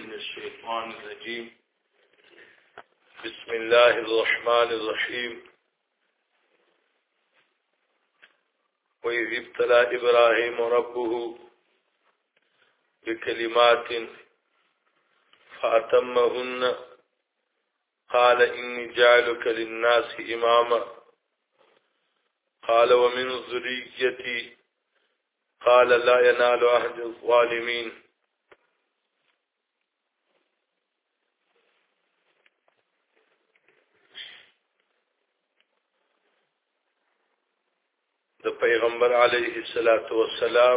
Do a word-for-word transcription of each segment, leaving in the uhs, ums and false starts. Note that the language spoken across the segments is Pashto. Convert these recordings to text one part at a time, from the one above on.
من الشيطان الرجيم بسم الله الرحمن الرحيم وإذ ابتلى إبراهيم ربه بكلمات فأتمهن قال إني جعلك للناس إماما قال ومن ذريتي قال لا ينال عهد الظالمين د پیغمبر علیه الصلاۃ والسلام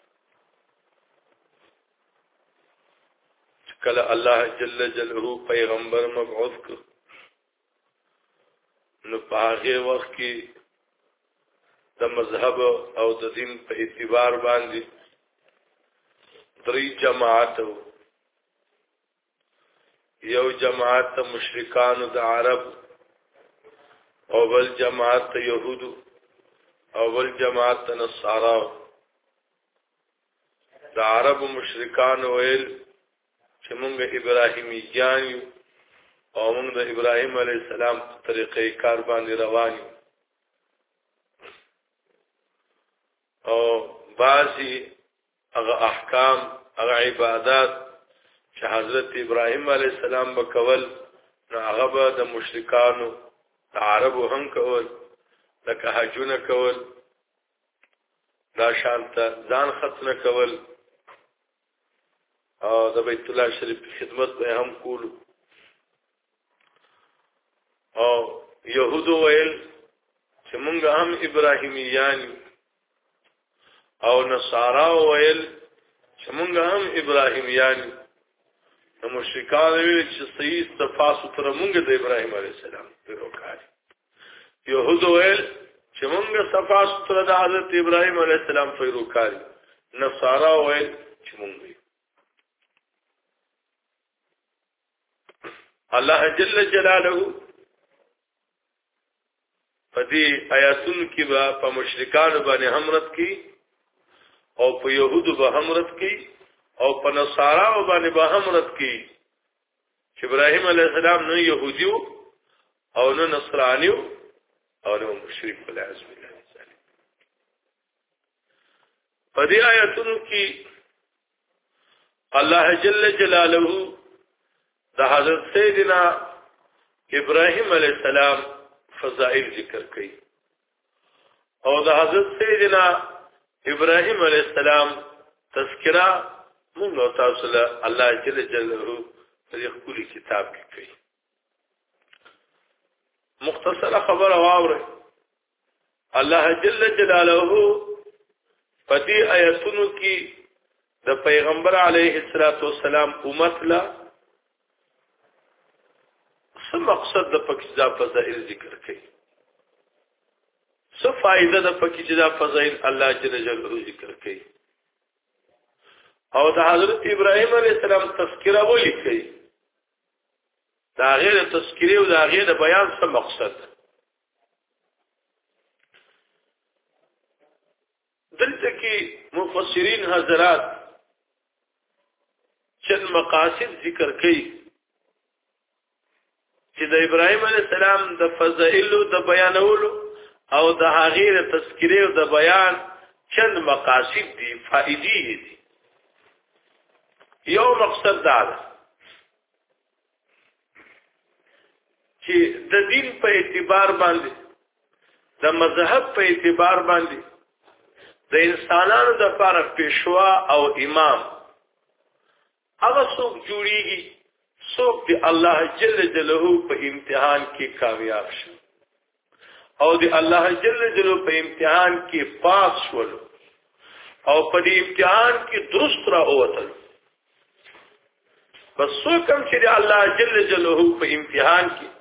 کله الله جل جلاله پیغمبر مبعوث ک نو په هغه وخت کې د مذهب او د دین په اعتبار باندې درې جماعت یو جماعت مشرکان د عرب او بل جماعت يهودو اول جماعت نصارا د عرب مشرکان ویل چې موږ ابراهیمیان یو او موږ د ابراهیم علیه السلام په طریقې کار باندې روان یو او بعضی هغه احکام هغه عبادت چې حضرت ابراهیم علیه السلام وکول نو هغه به د مشرکانو د عربو هم کول لکه حجونه کول دا شانته ځان ختنه کول او د بیت الله شریف خدمت به هم کول او يهودو ویل چې مونږ هم ابراهیمیان او نصارا ویل چې مونږ هم ابراهیمیان نو مشرکان ویل چې صحیح تفاصیل تر مونږ د ابراهیم علیه السلام پیروکار يهود ویل چې موږ صفا ستر د حضرت ابراهيم عليه السلام پیروکار نصارا ویل چې موږ الله جل جلاله په دې آیاتونو کې به په مشرکان باندې حمرت کی او په يهودو به حمرت کی او په نصارا باندې به حمرت کی چې ابراهيم عليه السلام نو يهوديو او نو نصرانيو او نو مشرک ولا عزم الله تعالی په دې آیاتونو کې الله جل جلاله د حضرت سیدنا ابراهیم علیه السلام فضائل ذکر کړي او د حضرت سیدنا ابراهیم علیه السلام تذکرہ موږ تاسو له الله جل جلاله په خپل کتاب کې کړي مختصر خبر واوره الله جل جلاله په دې آیاتونو کې د پیغمبر علیه الصلاۃ والسلام امت لا څه مقصد د پکې فضائل ذکر کړي څه فائدہ د پکې فضائل الله جل جلاله ذکر کړي او د حضرت ابراهیم علیه السلام تذکرہ ولیکي دا غیر تذکری او دا غیر بیان څه مقصد دلته کې مفسرین حضرات چند مقاصد ذکر کړي چې د ابراهیم علیه السلام د فضائل او د بیانولو او د غیر تذکری او د بیان چند مقاصد دي فائدې دي یو مقصد دا ده چې د دین په اعتبار باندې د مذهب په اعتبار باندې د انسانانو د لپاره پیشوا او امام هغه څوک جوړیږي څوک دی الله جل جلاله په امتحان کې کامیاب شي او دی الله جل جلاله په امتحان کې پاس شول او په دې امتحان کې درست را اوتل بس څوک هم چې الله جل جلاله په امتحان کې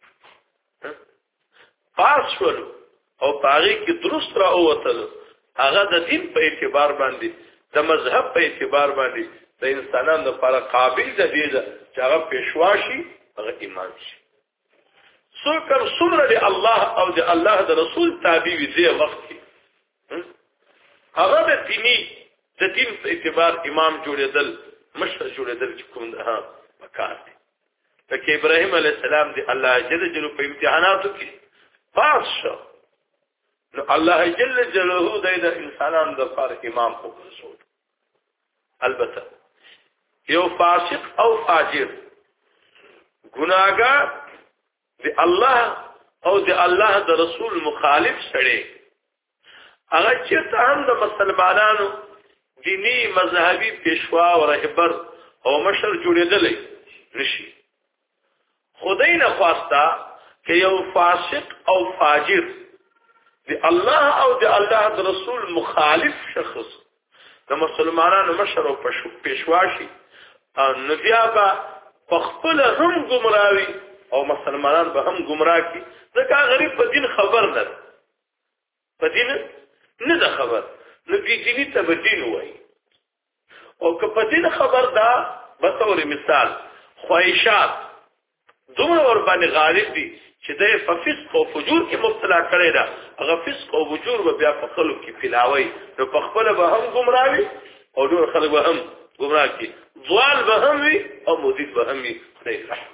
پاس شول او پاغي کې درست را اوتل هغه د دین په اعتبار باندې د مذهب په اعتبار باندې د انسانانو لپاره قابل د دې چې هغه پیشوا شي هغه ایمان شي څوک هم څومره د الله او د الله د رسول تابع وي دې وخت کې هغه د دیني د دین په اعتبار امام جوړېدل مشر جوړېدل چې کوم ها پکار دي لکه ابراهيم عليه السلام دی الله جل جلاله په امتحاناتو کې پاس شو نو الله جل جلاله د انسانانو د لپاره امام او رسول البته یو فاسق او فاجر ګناګار دی الله او دی الله د رسول مخالف سره هغه چې هم د مسلمانانو دینی مذهبي پیشوا او رهبر او مشر جوړېدل نشي خدای نه خواستا چې یو فاسق او فاجر دی الله او دی الله د رسول مخالف شخص د مسلمانانو مشر او پیشوا شي نو بیا به خپل هم گمراوي او مسلمانان به هم گمراه کی ځکه غریب په دین خبر نه په دین نه ده خبر نو دې دیني ته به دین وایي او که په دین خبر ده به تور مثال خواهشات دومره ور باندې غالب دي چې د فسق او فجور کې مبتلا کړي ده هغه فسق او فجور به بیا په خلکو کې پلاوي نو په خپل به هم گمراوي او ډېر خلک به هم گمراه کی ضال به هم وي او مزید به هم وي خدای رحم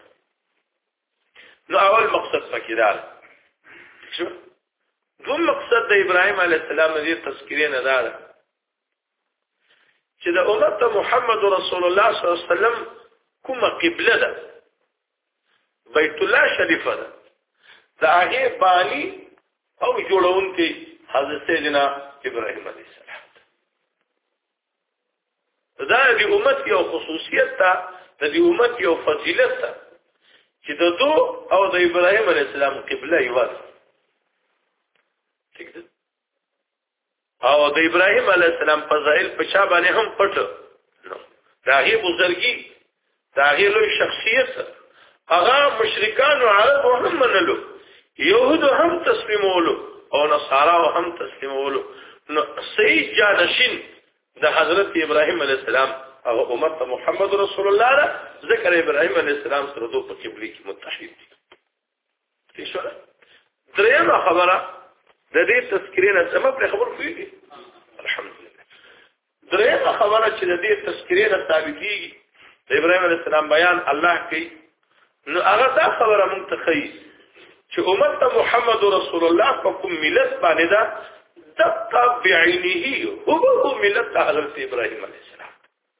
نو اول مقصد پکې ده شو دوم مقصد د ابراهيم عليه السلام د تذکرې نه ده چې د امت محمد رسول الله صلی الله علیه وسلم کومه قبله ده بیت الله شریفه ده د هغه بانی او جوړون کې حضرت سیدنا ابراهيم عليه السلام دا د امت یو خصوصیت ده د امت یو فضیلت ده چې د دو او د ابراهيم عليه السلام قبله یو ده ٹھیک ده او د ابراهيم عليه السلام فضائل په چا باندې هم پټ نو داغه بزرګي داغه لوی شخصیت هغه مشرکان او عرب هم منلو يهود هم تسلیمولو او نصارا هم تسلیمولو نو صحیح جانشین د حضرت ابراهيم عليه السلام هغه امت محمد رسول الله را ذکر ابراهيم عليه السلام سره دوه په قبله کې متحد دي څه شو درېمه خبره د دې تذکرې نه سم په خبر کوي الحمدلله درېمه خبره چې د دې تذکرې نه ثابتېږي د ابراهيم عليه السلام بیان الله کوي نو هغه دا خبره مونږ ته کوي چې امت محمد رسول الله په کوم ملت باندې دا تتبعینه هو ملت حضرت ابراهيم عليه السلام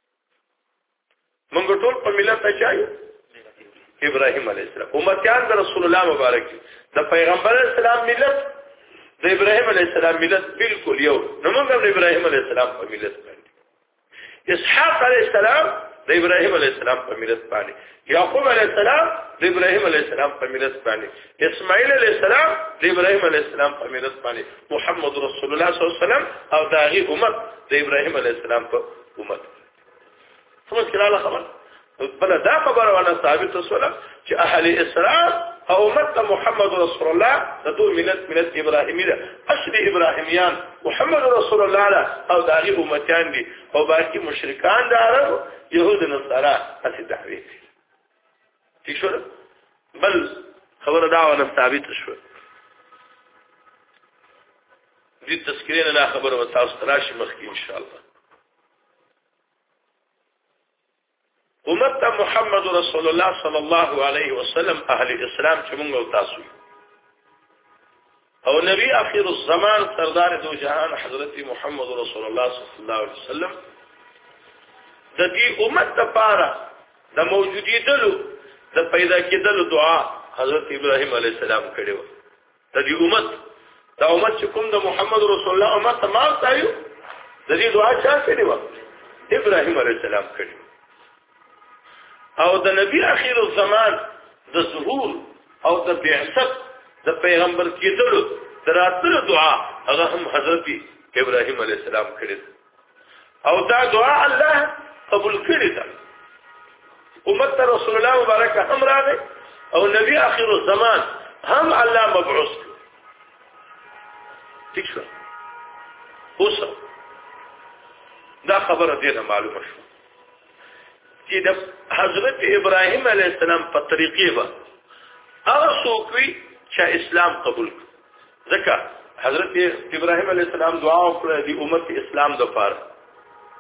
مونږ ټول په ملت اچایو ابراهيم عليه السلام امتیان د رسول الله مبارک د پیغمبر اسلام ملت د ابراهيم عليه السلام ملت بالکل یو نو موږ د ابراهيم عليه السلام په ملت باندې اسحاق عليه السلام د ابراهيم عليه السلام په ملت باندې يعقوب عليه السلام د ابراهيم عليه السلام په ملت باندې اسماعیل عليه السلام د ابراهيم عليه السلام په ملت باندې محمد رسول الله صلی الله علیه وسلم او داغي امت د ابراهيم عليه السلام په امت څه کړه خبر بل دا خبره وانا ثابت وسله چې اهل اسلام او امت محمد رسول الله د دوه ملت ملت ابراهيمي ده اشري ابراهيميان محمد رسول الله او داغي امتيان دي او باقي مشرکان د عرب يهود نصارا اسی دعوی ٹھیک شو بل خبر دا وانا ثابت شو دې تذکرین لا خبر و تاسو راشي مخکې ان شاء الله امت محمد رسول الله صلی الله علیه وسلم اهل اسلام چې موږ او تاسو او نبی اخر الزمان سردار دو جهان حضرت محمد رسول الله صلی الله علیه وسلم د دې امت لپاره د موجودیدلو د پیدا کېدلو دعا حضرت ابراهيم عليه السلام کړو د دې امت دا امت چې کوم د محمد رسول الله امت ما تایو د دې دعا چا کړې و ابراهيم عليه السلام کړو او د نبی اخر الزمان د ظهور او د بعثت د پیغمبر کېدلو دراتلو دعا هغه هم حضرت ابراهيم عليه السلام کړی او دا دعا الله قبول کړی ده امت رسول الله مبارک هم راغی او نبی اخر الزمان هم الله مبعوث ٹھیک شو اوس دا خبره دې معلومه شو چې د حضرت ابراهيم عليه السلام په طریقې به هغه څوک وي چې اسلام قبول کړي ځکه حضرت ابراهيم عليه السلام دعا وکړه د امت اسلام لپاره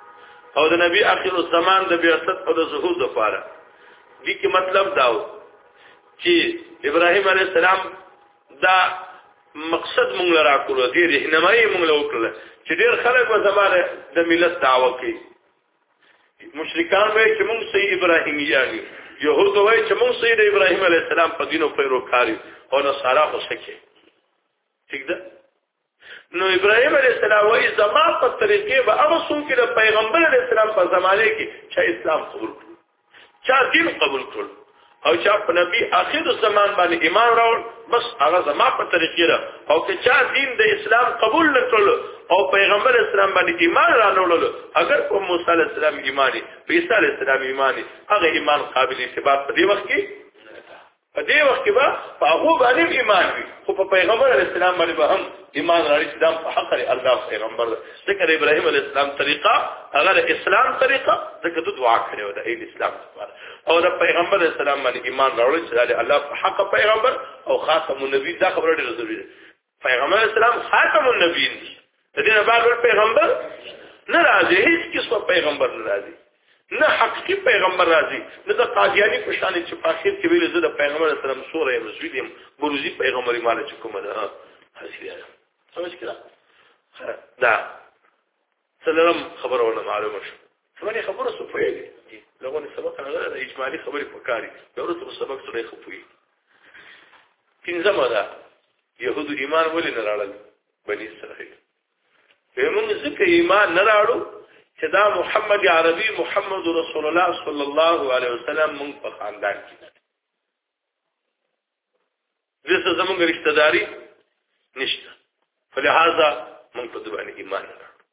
او د نبی اخر الزمان د بعثت او د ظهور لپاره دي کې مطلب داو چې ابراهيم عليه السلام دا مقصد مونږ لرا کړو دې رهنمایي مونږ له وکړه چې ډېر خلک په زمانه د ملت دعوه کوي مشرکان وایي چې مونږ صحیح ابراهیمیان یو يهود وایي چې مونږ صحیح د ابراهيم عليه السلام په دینو پیروکار او نصارا خو سکه ٹھیک ده نو ابراهيم عليه السلام وایي زما په طریقې به هغه څوک چې د پیغمبر عليه السلام په زمانه کې چې اسلام قبول کړ چا دین قبول کړ او چا په نبی اخر الزمان باندې ایمان راوړ بس هغه زما په طریقې را او که چا دین د اسلام قبول نکړ او پیغمبر اسلام باندې ایمان راوړل اگر په موسی علیه السلام ایمانی په عیسی علیه السلام ایمانی هغه ایمان قابل اعتبار په دې وخت کې په دې وخت کې به په هغه باندې ایمان وي خو په پیغمبر علیه السلام باندې به هم ایمان راړي چې دا په حق لري الله پیغمبر ذکر ابراهيم عليه السلام طریقه هغه اسلام طریقه ذکر دعا کړو د ای اسلام لپاره او د پیغمبر علیه السلام باندې ایمان راوړل چې الله په حق پیغمبر او خاتم النبی دا خبره ډیره ضروري ده پیغمبر علیه السلام خاتم النبیین دي د دې نه بعد پیغمبر نه راځي هیڅ کس په پیغمبر نه راځي نه حقيقي پیغمبر راځي نه د قادیانی په شان چې په اخر کې ویل زه د پیغمبر اسلام سوره مسجد يم بروزي پیغمبري مال چې کومه ده حسیه سمجھ کړه دا سلام خبرونه معلومه شو څنګه خبره صفوي دي لغونه سبق نه اجمالی خبري پکاري ورته سبق سره خفوي پنځمه ده يهود ایمان ولې نه راړل بني اسرائیل به موږ ځکه ایمان نه راړو چې دا محمد عربي محمد رسول الله صلی الله علیه وسلم موږ په خاندان کې دي زه زموږ رشتہ داری نشته فلهذا موږ په دې باندې ایمان نه راړو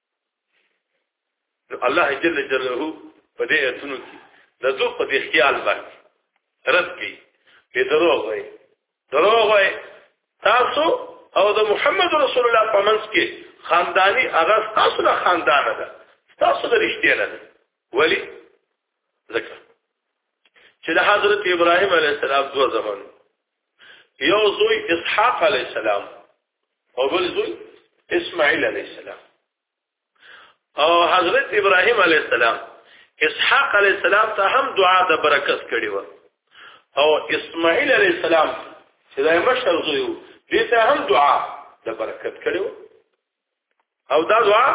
نو الله جل جلاله په دې اتونو کې د ذو په دې خیال باندې رد کړي په دروغ وي دروغ وي تاسو او د محمد رسول الله په منځ کې خاندانی هغه تاسو له خاندان ده تاسو د رښتیا نه ده ولی ذکر چې د حضرت ابراهيم عليه السلام دوه زمان یو زوی اسحاق عليه السلام او بل زوی اسماعیل عليه السلام او حضرت ابراهيم عليه السلام اسحاق عليه السلام ته هم دعا د برکت کړي و او اسماعیل عليه السلام چې دای مشر زوی دې ته هم دعا د برکت کړي و او دا دعا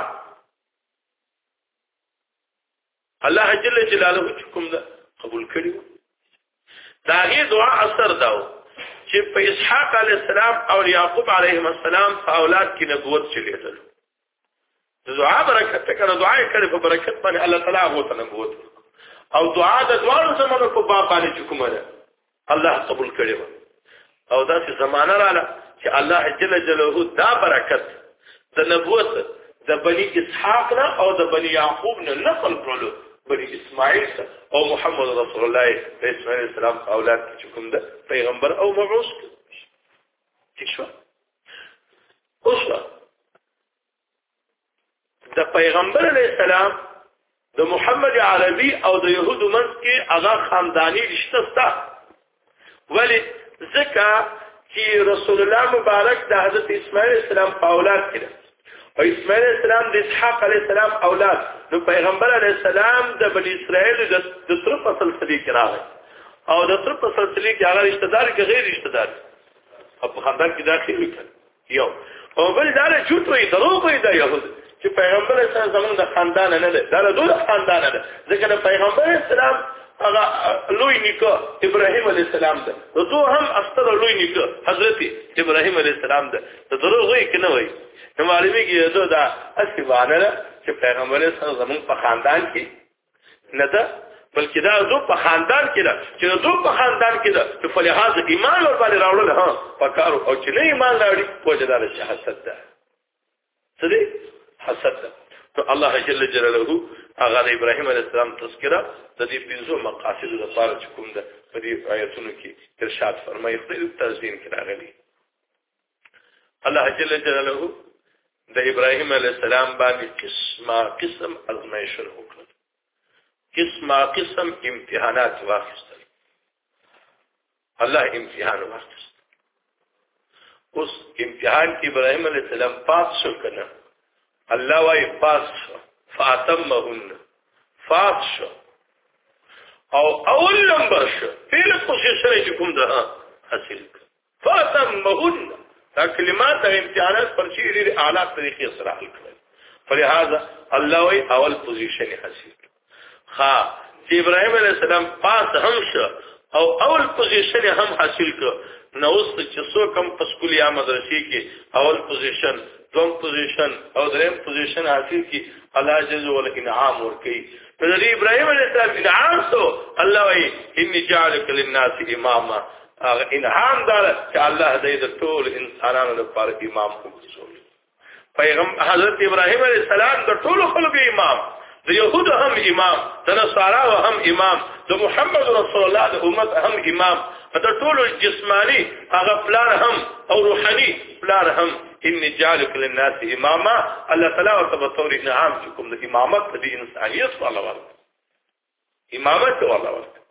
الله جل جلاله کوم دا قبول کړي دا هي دعا اثر داو چې په اسحاق علیه السلام او یعقوب علیهم السلام په اولاد کې نبوت چلیدل د دعا برکت کړه دعا یې کړې په برکت باندې الله تعالی هغه ته نبوت او دعا د دوه زمانو په باب باندې کومه ده الله قبول کړي او دا چې زمانہ رااله چې الله جل جلاله دا برکت د نبوت د بني اسحاق نه او د بني یعقوب نه نقل کړلو بني اسماعیل او محمد رسول الله اسماعیل السلام اولاد چې کوم ده پیغمبر او مبعوث ٹھیک شو اوس د پیغمبر علیه السلام د محمد عربي او د يهودو منځ کې هغه خاندانی رشتہ سته ولی ځکه چې رسول الله مبارک د حضرت اسماعیل السلام په اولاد کې او اسماعیل السلام د اسحاق علیه السلام اولاد نو پیغمبر علیه السلام د بنی اسرائیل د تر په سلسله کې راغی او د تر په سلسله کې هغه رشتہ دار کې غیر رشتہ دار او په خاندان کې داخل وکړ یو او بل دا له جوړ وي دروغ وي د يهود چې پیغمبر اسلام زمونږ د خاندان نه ده دا له دوه خاندان ده ځکه د پیغمبر اسلام هغه لوی نیکه ابراهيم عليه السلام ده دوه هم اصله لوی نیکه حضرت ابراهيم عليه السلام ده دروغ وي کنه وي نو معلومه کې دا دا اصلي باندې چې پیغمبر اسلام زمونږ په خاندان کې نه ده بلکې دا زو په خاندان کې ده چې زو په خاندان کې ده چې فلهاز ایمان ور باندې راوړل ها پکارو او چې نه ایمان راوړي وجدار حسد ده څه دي حسد ده تو الله جل جلاله هغه د ابراهيم عليه السلام تذکرہ د دې پنځو مقاصد لپاره چې کوم ده په دې آیتونو کې ارشاد فرمایي خپل تزیین کې راغلي الله جل جلاله د ابراهيم عليه السلام باندې قسمه قسم ازمایښت وکړ قسمه قسم امتحانات واخیستل الله امتحان واخیست اوس امتحان کې ابراهيم عليه السلام پاس شو کنه الله وايي پاس فاتمهن فاس شو او اول نمبر شو پیل پوزیشن چې کوم ده حاصل فاتمهن دا کلمات د امتحانات پر چې لري اعلی طریقې سره حل کړل فلهذا الله وی اول پوزیشن حاصل ها چې ابراهيم عليه السلام پاس هم شو او اول پوزیشن هم حاصل کړ نو اوس چې څو کم په سکول یا مدرسې کې اول پوزیشن دوم پوزیشن او دریم پوزیشن حاصل کی الله جل وعلا انعام ورکي فذ ابراهيم عليه السلام انعام سو الله وی اني جعلك للناس اماما انعام دار چې الله دې د ټول انسانانو لپاره امام وګرځول پیغمبر حضرت ابراهيم عليه السلام د ټول خلکو امام د يهود هم امام د نصارا هم امام د محمد رسول الله د امت هم امام د ټول جسمانی هغه پلان هم او روحاني پلان هم ان جعلك للناس اماما الله تعالی وتبطور انعام کوم د امامت د انسانيت والله ورته امامت والله ورته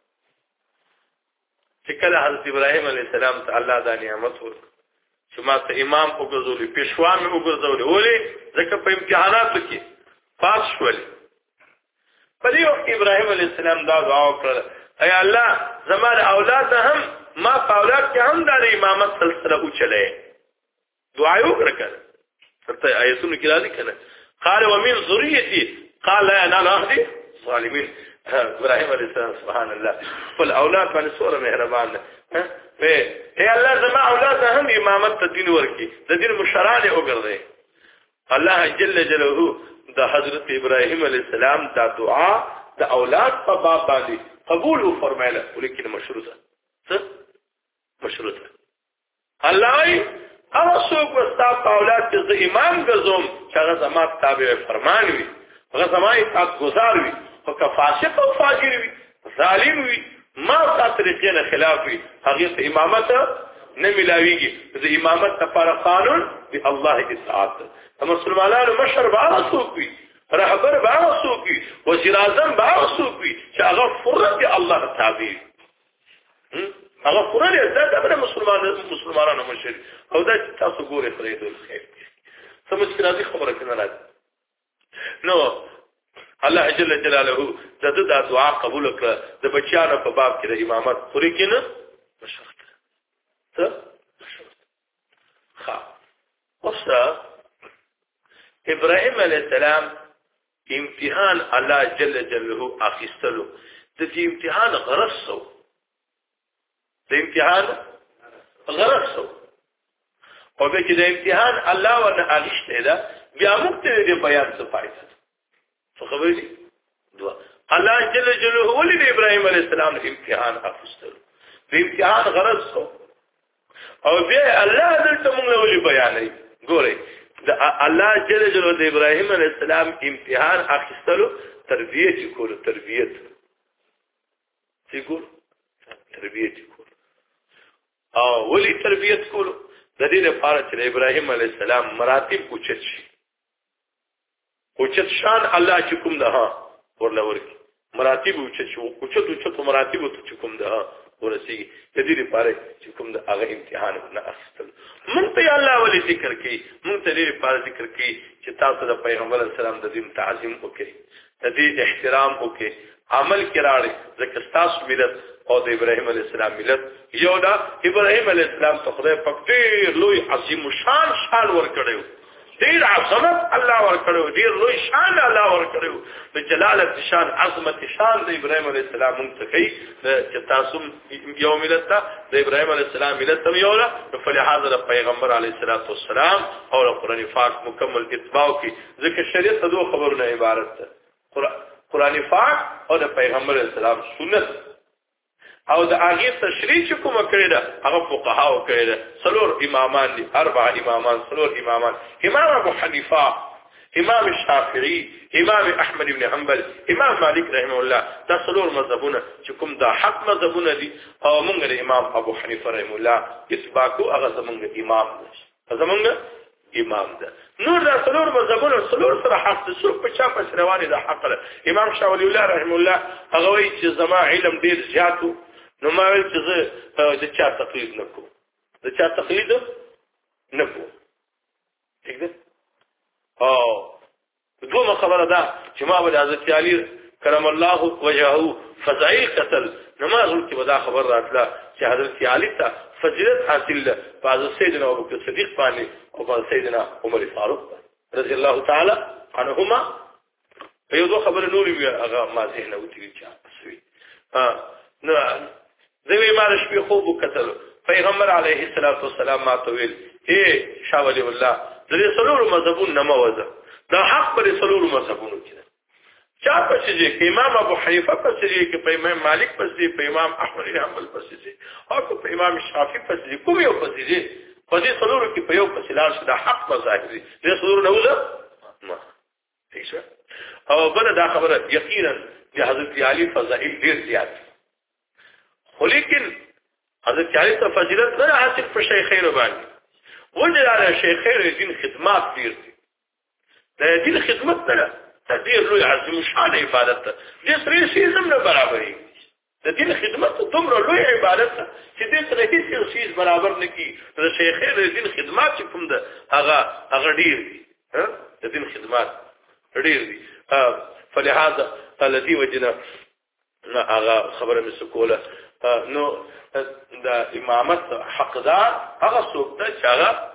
چې کله حضرت ابراهيم عليه السلام ته الله دا نعمت ورکړ چې ما ته امام وګرځولې پېښوا مې وګرځولې ولې ځکه په امتحاناتو کې پاس شولې په دې وخت ابراهيم عليه السلام دا دعا وکړه اي الله زموږ اولاد هم ما په اولاد کې هم د امامت سلسله اوچلې دعا وکړه ته آیتونه کې راځي کنه قال ومن ذريتي قال لا ينال عهد الظالمين ابراهيم عليه السلام سبحان الله خپل اولاد باندې سوره مهربان ده اے الله زما اولاد هم امامت ته دین ورکی د دین مشران وګرځي الله جل جلاله د حضرت ابراهيم عليه السلام دا دعا د اولاد په باب باندې قبول فرمایله ولیکن مشروطه څه مشروطه الله هغه څوک واستاب اولاد چې امام ګرځوم چې هغه زما تابع فرمان وي هغه زما اطاعت گزار وي او که فاسق او فاجر وي ظالم وي ما تا طریقې نه خلاف وي هغه ته امامت نه ملاويږي د امامت لپاره قانون دی الله اطاعت مسلمانانو مشر به څوک وي رهبر به څوک وي وزیر اعظم به څوک وي چې هغه فرض الله تابع هغه قرآن زده به مسلمان مسلمانانو مشر او دا تاسو ګورئ فريد الخير سمجھ کې راځي خبره کنه راځي نو الله جل جلاله دغه د دعا قبول کړ د بچیانو په باب کې د امامت پوری کینه مشرت ته ښه اوس ابراهيم عليه السلام امتحان الله جل جلاله اخیستلو د دې امتحان غرض سو د امتحان غرض سو او به چې د امتحان الله ورنه اغشته ده بیا موږ ته دې بیان څه فائدہ څه خبرې دي دعا الله جل جلاله ولې د ابراهيم عليه السلام امتحان اخیستلو د امتحان غرض سو او بیا الله دلته موږ ولې بیانوي ګورئ د الله جل جلاله د ابراهيم عليه السلام امتحان اخیستلو تربیت کول تربیت څه کول تربیت کول او ولی تربیت کول د دې لپاره چې ابراهيم عليه السلام مراتب اوچت شي اوچت شان الله چې کوم ده ورله ورکی مراتب اوچت شي اوچت اوچت مراتب ته کوم ده ورسیږي د دې لپاره چې کوم ده هغه امتحان نه اخیستل مونږ ته الله ولی ذکر کوي مونږ ته دې لپاره ذکر کوي چې تاسو د پیغمبر اسلام د دین تعظیم وکړئ د دې احترام وکړئ عمل کراړي ځکه تاسو ملت او د ابراهيم عليه السلام ملت یو دا ابراهيم عليه السلام ته خدای پاک ډېر لوی عظیم شان شان ورکړیو ډېر عظمت الله ورکړیو ډېر لوی شان الله ورکړیو د جلالت شان عظمت شان د ابراهيم عليه السلام منتقي چې تاسو یو ملت ته د ابراهيم عليه السلام ملت ته یو لا فلهذا د پیغمبر عليه الصلاه والسلام او د قران پاک مکمل اتباع کی ځکه شریعت د دوه خبرونو عبارت ده قران پاک او د پیغمبر اسلام سنت او د هغه تشریح کوم کړی دا هغه فقهاو کړی دا څلور امامان دي اربع امامان څلور امامان امام ابو حنیفه امام الشافعي امام احمد بن حنبل امام مالک رحمه الله دا څلور مذهبونه چې کوم دا حق مذهبونه دي او موږ د امام ابو حنیفه رحمه الله اتباع کو هغه زمونږ امام دی زمونږ امام ده نور دا څلور مذهبونه څلور سره حق دي څوک په چا په رواني دا حق ده امام شاولی الله رحمه الله هغه وایي چې زما علم ډیر زیاتو نو ما ویل چې زه د چا تقلید نه کوم د چا تقلید نه کوم ٹھیک ده او دوه خبره ده چې ما به حضرت علي کرم الله وجهه فضائل قتل نماز کې ودا خبر راتله چې حضرت علی ته فضیلت حاصل ده بعد سیدنا ابوبکر صدیق باندې او بعد سیدنا عمر فاروق رضی الله تعالی عنهما یو دو خبر نوري وی هغه ما ذهن وتی چې اسوي ها نو زوی مارش په خوب قتل پیغمبر علیه الصلاۃ والسلام ما تویل اے شاه ولی الله د سلور مذهبون نه موزه دا حق پر سلور مذهبونو کې چا پسې چې امام ابو حنیفه پسې چې په امام مالک پسې په امام احمد بن حنبل پسې او په امام شافعي پسې کوم یو پسې په دې سلور کې په یو پسې لاس دا حق مذاهب دي د سلور نه وځه ما هیڅ او بل دا خبره یقینا چې حضرت علی فضائل ډیر زیات خو لیکن حضرت علی ته فضیلت نه حاصل په شیخین باندې وجه شیخین دین خدمات ډیر دي د دین خدمت نه تدیر لوی عظیم شان عبادت ده د سری سیزم نه برابرې د دین خدمت دومره لوی عبادت ده چې د سری هیڅ چیز برابر نه کی د شیخین د دین خدمات چې کوم ده هغه هغه ډیر دي ها د دین خدمات ډیر دي فلهذا الذي وجنا هغه خبره مسکوله نو د امامت حقدار هغه څوک ده چې هغه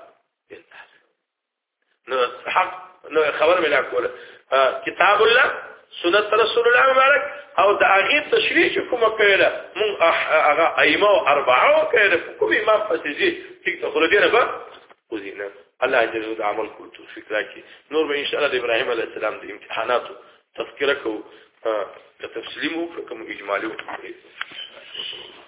نو حق نو خبر ملا کوله کتاب الله سنت رسول الله مبارک او د هغه تشریح کومه کړه مون هغه ائمه اربعه کړه کوم امام فسجي چې تخرج نه به وزینه الله جل وعلا عمل کول توفیق راکړي نور به ان شاء الله د ابراهيم عليه السلام د امتحاناتو تذکرہ کو تفصیلی مو کوم اجمالی